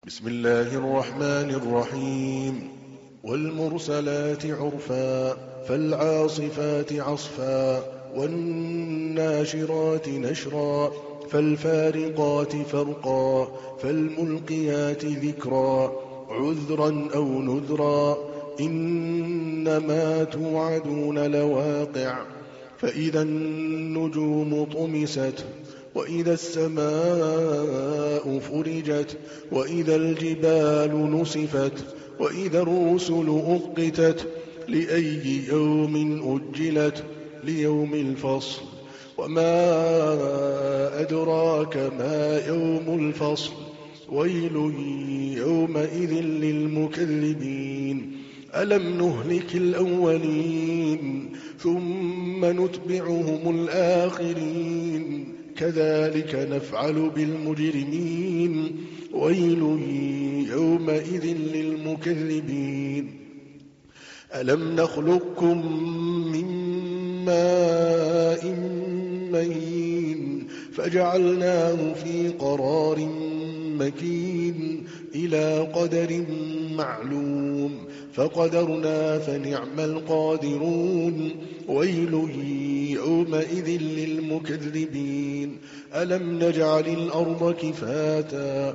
بسم الله الرحمن الرحيم والمرسلات عرفا فالعاصفات عصفا والناشرات نشرا فالفارقات فرقا فالملقيات ذكرا عذرا أو نذرا إنما توعدون لواقع فإذا النجوم طمست وإذا السماء فرجت وإذا الجبال نسفت وإذا الرسل أقتت لأي يوم أجلت ليوم الفصل وما أدراك ما يوم الفصل ويل يومئذ للمكذبين ألم نهلك الأولين ثم نتبعهم الآخرين كذلك نفعل بالمجرمين ويل يومئذ للمكذبين ألم نخلقكم من ماء مهين فجعلناه في قرار مكين إلى قدر معلوم فقدرنا فنعم القادرون ويل يومئذ للمكذبين ألم نجعل الأرض كفاتا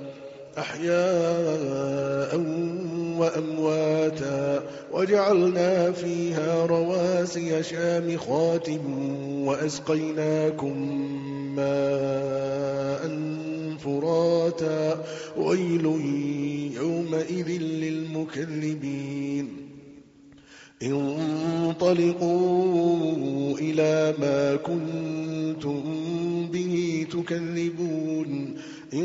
أحياء وأمواتا وجعلنا فيها رواسي شامخات وأسقيناكم ماء فراتا ويل يومئذ للمكذبين انطلقوا إلى ما كنتم به تكذبون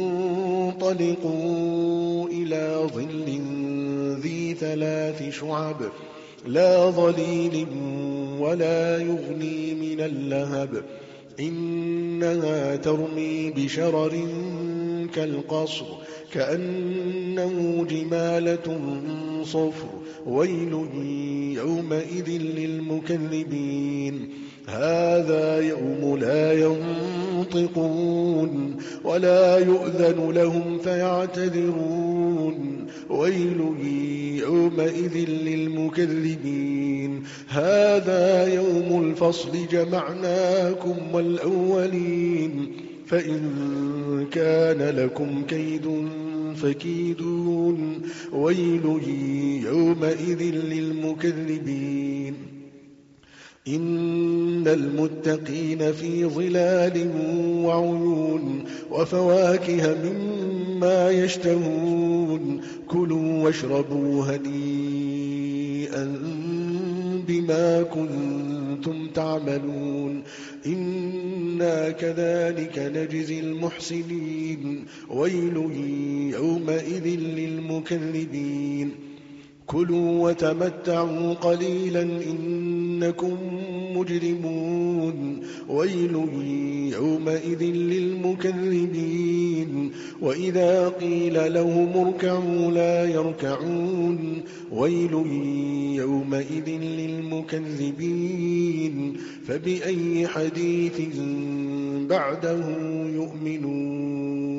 انطلقوا إلى ظل ذي 3 شعب لا ظليل ولا يغني من اللهب إنها ترمي بشرر كالقصر كأنه جمالة صفر ويل يومئذ للمكذبين هذا يوم لا ينطقون ولا يؤذن لهم فيعتذرون ويل يومئذ للمكذبين هذا يوم الفصل جمعناكم والأولين فإن كان لكم كيد فكيدون ويل يومئذ للمكذبين إن المتقين في ظلال وعيون وفواكه مما يشتهون كلوا واشربوا هنيئا بما كنتم تعملون إنا كذلك نجزي المحسنين ويل يومئذ للمكذبين كلوا وتمتعوا قليلا إنكم مجرمون ويل يومئذ للمكذبين وإذا قيل لهم اركعوا لا يركعون ويل يومئذ للمكذبين فبأي حديث بعده يؤمنون